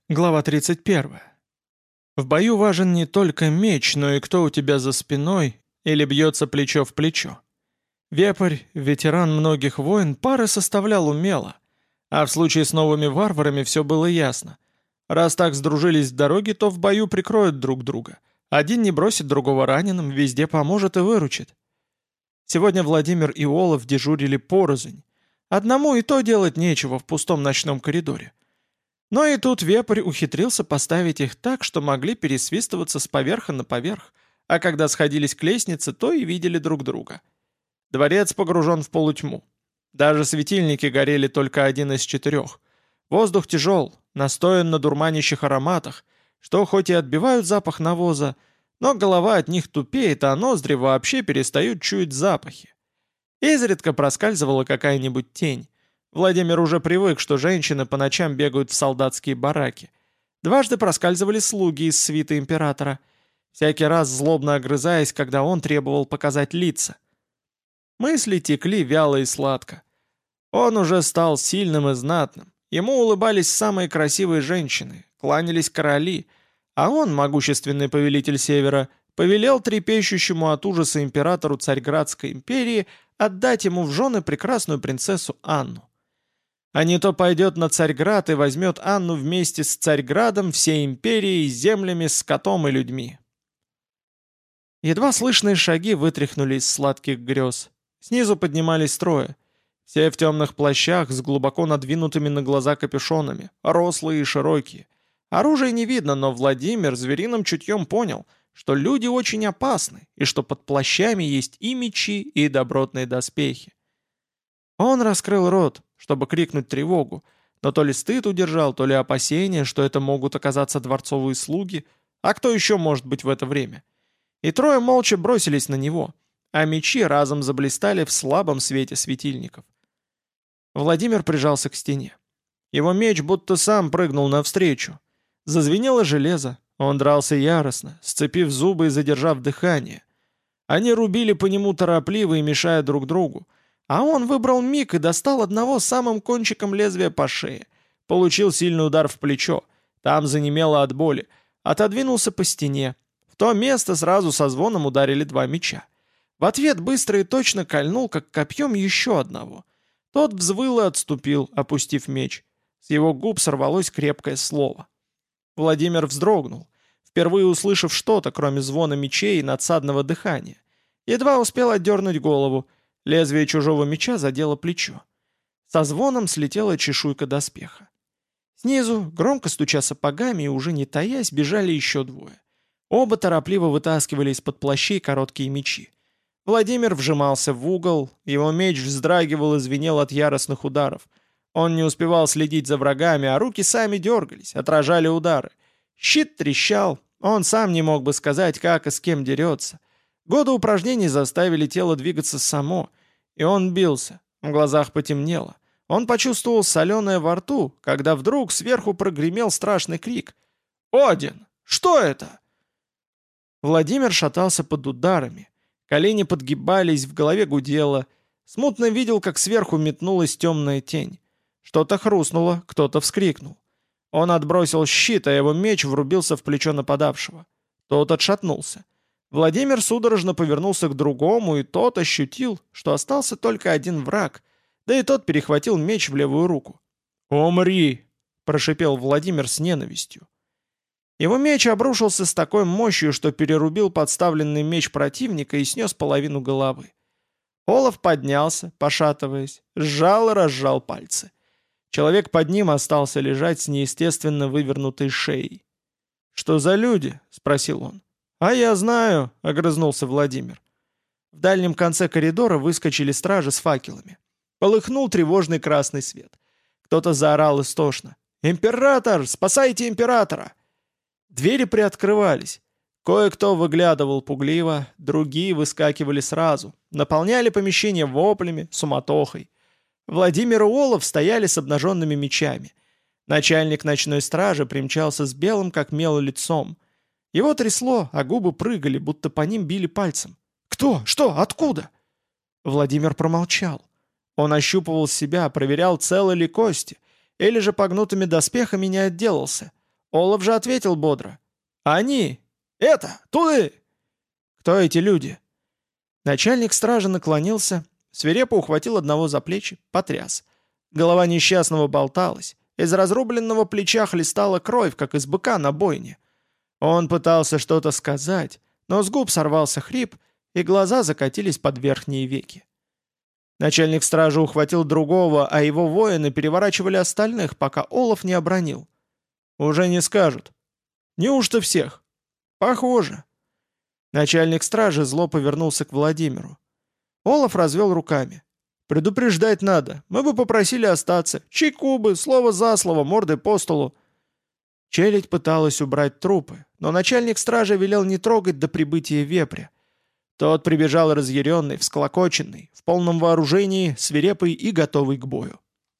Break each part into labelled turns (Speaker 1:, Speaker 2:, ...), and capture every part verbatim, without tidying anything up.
Speaker 1: Глава тридцать первая. В бою важен не только меч, но и кто у тебя за спиной или бьется плечо в плечо. Вепрь, ветеран многих войн, пары составлял умело, а в случае с новыми варварами все было ясно. Раз так сдружились в дороге, то в бою прикроют друг друга. Один не бросит другого раненым, везде поможет и выручит. Сегодня Владимир и Олаф дежурили порознь. Одному и то делать нечего в пустом ночном коридоре. Но и тут вепрь ухитрился поставить их так, что могли пересвистываться с поверха на поверх, а когда сходились к лестнице, то и видели друг друга. Дворец погружен в полутьму. Даже светильники горели только один из четырех. Воздух тяжел, настоян на дурманящих ароматах, что хоть и отбивают запах навоза, но голова от них тупеет, а ноздри вообще перестают чуять запахи. Изредка проскальзывала какая-нибудь тень. Владимир уже привык, что женщины по ночам бегают в солдатские бараки. Дважды проскальзывали слуги из свиты императора, всякий раз злобно огрызаясь, когда он требовал показать лица. Мысли текли вяло и сладко. Он уже стал сильным и знатным. Ему улыбались самые красивые женщины, кланялись короли, а он, могущественный повелитель Севера, повелел трепещущему от ужаса императору Царьградской империи отдать ему в жены прекрасную принцессу Анну. А не то пойдет на Царьград и возьмет Анну вместе с Царьградом, всей империей, землями, скотом и людьми. Едва слышные шаги вытряхнули из сладких грез. Снизу поднимались трое. Все в темных плащах с глубоко надвинутыми на глаза капюшонами, рослые и широкие. Оружия не видно, но Владимир звериным чутьем понял, что люди очень опасны, и что под плащами есть и мечи, и добротные доспехи. Он раскрыл рот, чтобы крикнуть тревогу, но то ли стыд удержал, то ли опасение, что это могут оказаться дворцовые слуги, а кто еще может быть в это время. И трое молча бросились на него, а мечи разом заблистали в слабом свете светильников. Владимир прижался к стене. Его меч будто сам прыгнул навстречу. Зазвенело железо, он дрался яростно, сцепив зубы и задержав дыхание. Они рубили по нему торопливо и мешая друг другу, а он выбрал миг и достал одного самым кончиком лезвия по шее. Получил сильный удар в плечо. Там занемело от боли. Отодвинулся по стене. В то место сразу со звоном ударили два меча. В ответ быстро и точно кольнул, как копьем, еще одного. Тот взвыл и отступил, опустив меч. С его губ сорвалось крепкое слово. Владимир вздрогнул, впервые услышав что-то, кроме звона мечей и надсадного дыхания. Едва успел отдернуть голову. Лезвие чужого меча задело плечо. Со звоном слетела чешуйка доспеха. Снизу, громко стуча сапогами и уже не таясь, бежали еще двое. Оба торопливо вытаскивали из-под плащей короткие мечи. Владимир вжимался в угол, его меч вздрагивал и звенел от яростных ударов. Он не успевал следить за врагами, а руки сами дергались, отражали удары. Щит трещал, он сам не мог бы сказать, как и с кем дерется. Годы упражнений заставили тело двигаться само, и он бился, в глазах потемнело. Он почувствовал соленое во рту, когда вдруг сверху прогремел страшный крик. «Один! Что это?» Владимир шатался под ударами, колени подгибались, в голове гудело. Смутно видел, как сверху метнулась темная тень. Что-то хрустнуло, кто-то вскрикнул. Он отбросил щит, а его меч врубился в плечо нападавшего. Тот отшатнулся. Владимир судорожно повернулся к другому, и тот ощутил, что остался только один враг, да и тот перехватил меч в левую руку. «Умри!» – прошипел Владимир с ненавистью. Его меч обрушился с такой мощью, что перерубил подставленный меч противника и снес половину головы. Олаф поднялся, пошатываясь, сжал и разжал пальцы. Человек под ним остался лежать с неестественно вывернутой шеей. «Что за люди?» – спросил он. «А я знаю», — огрызнулся Владимир. В дальнем конце коридора выскочили стражи с факелами. Полыхнул тревожный красный свет. Кто-то заорал истошно. «Император! Спасайте императора!» Двери приоткрывались. Кое-кто выглядывал пугливо, другие выскакивали сразу, наполняли помещение воплями, суматохой. Владимир и Олаф стояли с обнаженными мечами. Начальник ночной стражи примчался с белым как мел лицом. Его трясло, а губы прыгали, будто по ним били пальцем. «Кто? Что? Откуда?» Владимир промолчал. Он ощупывал себя, проверял, целы ли кости, или же погнутыми доспехами не отделался. Олаф же ответил бодро. «Они! Это! Туды!» «Кто эти люди?» Начальник стражи наклонился, свирепо ухватил одного за плечи, потряс. Голова несчастного болталась, из разрубленного плеча хлестала кровь, как из быка на бойне. Он пытался что-то сказать, но с губ сорвался хрип, и глаза закатились под верхние веки. Начальник стражи ухватил другого, а его воины переворачивали остальных, пока Олаф не обронил. «Уже не скажут». «Неужто всех?» «Похоже». Начальник стражи зло повернулся к Владимиру. Олаф развел руками. «Предупреждать надо. Мы бы попросили остаться. Чайку бы, слово за слово, мордой по столу». Челядь пыталась убрать трупы, но начальник стражи велел не трогать до прибытия вепря. Тот прибежал разъяренный, всклокоченный, в полном вооружении, свирепый и готовый к бою.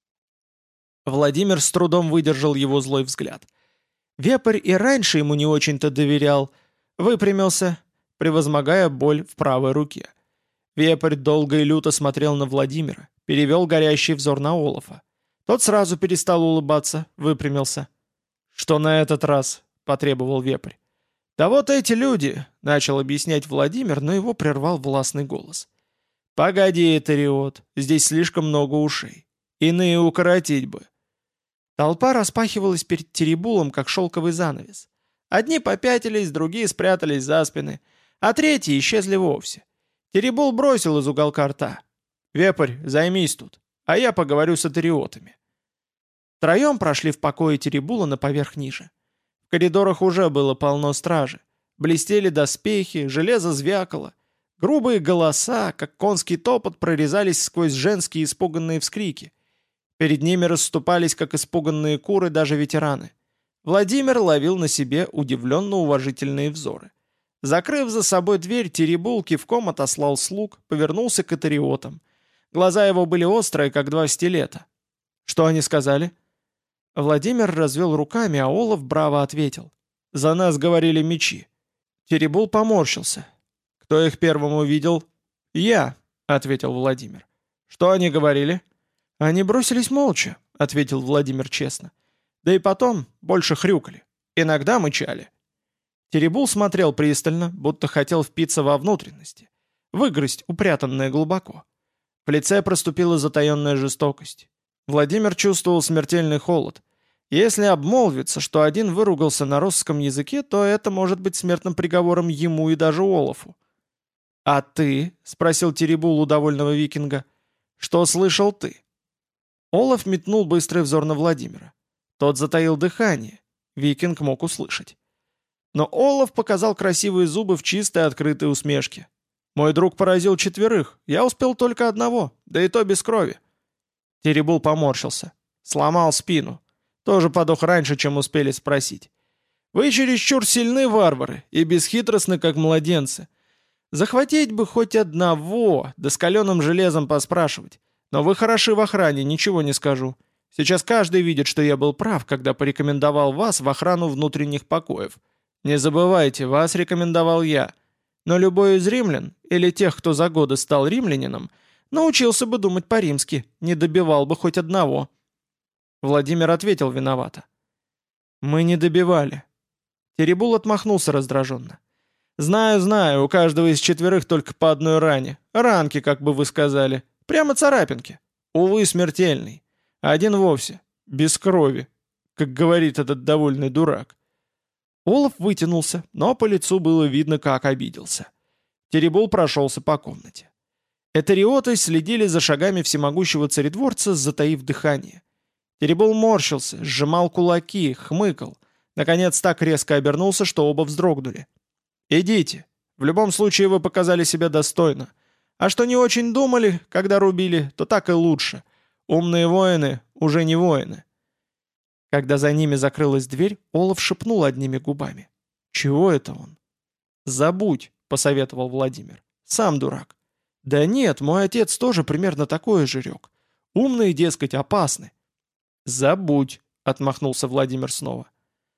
Speaker 1: Владимир с трудом выдержал его злой взгляд. Вепрь и раньше ему не очень-то доверял. Выпрямился, превозмогая боль в правой руке. Вепрь долго и люто смотрел на Владимира, перевел горящий взор на Олафа. Тот сразу перестал улыбаться, выпрямился. «Что на этот раз?» — потребовал Вепрь. «Да вот эти люди!» — начал объяснять Владимир, но его прервал властный голос. «Погоди, Этериот, здесь слишком много ушей. Иные укоротить бы». Толпа распахивалась перед Теребулом, как шелковый занавес. Одни попятились, другие спрятались за спины, а третьи исчезли вовсе. Теребул бросил из уголка рта. «Вепрь, займись тут, а я поговорю с этериотами». Втроем прошли в покое Теребула на поверх ниже. В коридорах уже было полно стражи. Блестели доспехи, железо звякало. Грубые голоса, как конский топот, прорезались сквозь женские испуганные вскрики. Перед ними расступались, как испуганные куры, даже ветераны. Владимир ловил на себе удивленно-уважительные взоры. Закрыв за собой дверь, Теребул кивком отослал слуг, повернулся к этериотам. Глаза его были острые, как два стилета. «Что они сказали?» Владимир развел руками, а Олаф браво ответил. «За нас говорили мечи». Теребул поморщился. «Кто их первым увидел?» «Я», — ответил Владимир. «Что они говорили?» «Они бросились молча», — ответил Владимир честно. «Да и потом больше хрюкали. Иногда мычали». Теребул смотрел пристально, будто хотел впиться во внутренности, выгрызть упрятанное глубоко. В лице проступила затаенная жестокость. Владимир чувствовал смертельный холод. Если обмолвится, что один выругался на росском языке, то это может быть смертным приговором ему и даже Олафу. «А ты?» — спросил Теребул у довольного викинга. «Что слышал ты?» Олаф метнул быстрый взор на Владимира. Тот затаил дыхание. Викинг мог услышать. Но Олаф показал красивые зубы в чистой открытой усмешке. «Мой друг поразил четверых, я успел только одного, да и то без крови». Теребул поморщился. Сломал спину. Тоже подох раньше, чем успели спросить. «Вы чересчур сильны, варвары, и бесхитростны, как младенцы. Захватить бы хоть одного, да с каленым железом поспрашивать. Но вы хороши в охране, ничего не скажу. Сейчас каждый видит, что я был прав, когда порекомендовал вас в охрану внутренних покоев. Не забывайте, вас рекомендовал я. Но любой из римлян, или тех, кто за годы стал римлянином, научился бы думать по-римски, не добивал бы хоть одного». Владимир ответил виновато. «Мы не добивали». Теребул отмахнулся раздраженно. «Знаю, знаю, у каждого из четверых только по одной ране. Ранки, как бы вы сказали. Прямо царапинки. Увы, смертельный. Один вовсе. Без крови. Как говорит этот довольный дурак». Олаф вытянулся, но по лицу было видно, как обиделся. Теребул прошелся по комнате. Этериоты следили за шагами всемогущего царедворца, затаив дыхание. Теребул морщился, сжимал кулаки, хмыкал. Наконец так резко обернулся, что оба вздрогнули. «Идите. В любом случае вы показали себя достойно. А что не очень думали, когда рубили, то так и лучше. Умные воины уже не воины». Когда за ними закрылась дверь, Олаф шепнул одними губами. «Чего это он?» «Забудь», — посоветовал Владимир. «Сам дурак». «Да нет, мой отец тоже примерно такой же рек. Умные, дескать, опасны». «Забудь», — отмахнулся Владимир снова.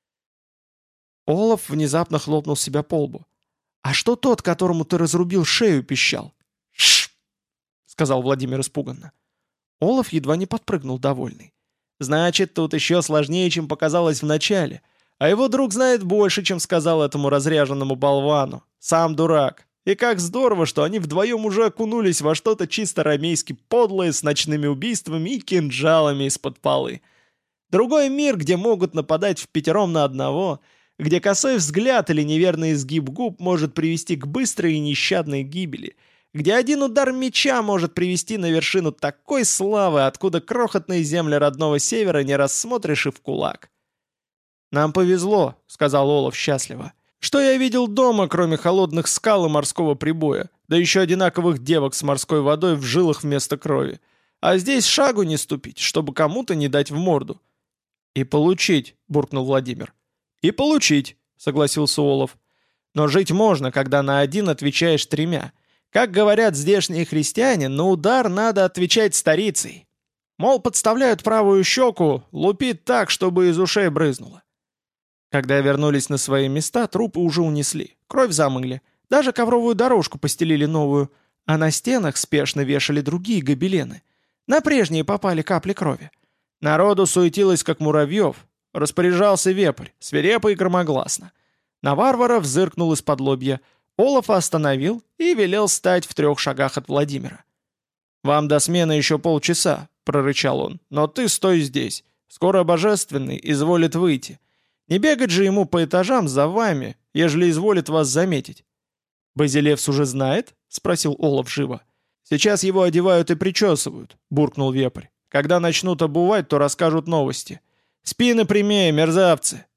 Speaker 1: Олаф внезапно хлопнул себя по лбу. «А что тот, которому ты разрубил шею, пищал?» «Шш!» — сказал Владимир испуганно. Олаф едва не подпрыгнул довольный. «Значит, тут еще сложнее, чем показалось вначале.
Speaker 2: А его друг знает больше, чем сказал этому разряженному болвану. Сам дурак. И как здорово, что они вдвоем уже окунулись во что-то чисто рамейски подлое с ночными убийствами и кинжалами из-под полы. Другой мир, где могут нападать впятером на одного, где косой взгляд или неверный изгиб губ может привести к быстрой и нещадной гибели, где один удар меча может привести на вершину такой славы, откуда крохотные земли родного севера не рассмотришь и в кулак. «Нам повезло», — сказал Олаф счастливо. «Что я видел дома, кроме холодных скал и морского прибоя, да еще одинаковых девок с морской водой в жилах вместо крови. А здесь шагу не ступить, чтобы кому-то не дать в морду». «И получить», — буркнул Владимир. «И получить», — согласился Олаф. «Но жить можно, когда на один отвечаешь тремя. Как говорят здешние христиане, на удар надо отвечать старицей. Мол, подставляют правую щеку, лупит так, чтобы из ушей брызнуло». Когда вернулись на свои места, трупы уже унесли, кровь замыли, даже ковровую дорожку постелили новую, а на стенах спешно вешали другие гобелены. На прежние попали капли крови. Народу суетилось, как муравьев. Распоряжался вепрь, свирепо и громогласно. На варваров зыркнул из-под лобья, Олафа остановил и велел стать в трех шагах от Владимира. «Вам до смены еще полчаса», — прорычал он, — «но ты стой здесь. Скоро Божественный изволит выйти. Не бегать же ему по этажам за вами, ежели изволит вас заметить». «Базилевс уже знает?» — спросил Олаф живо. «Сейчас его одевают и причесывают», — буркнул вепрь. «Когда начнут обувать, то расскажут новости. Спины прямее, мерзавцы!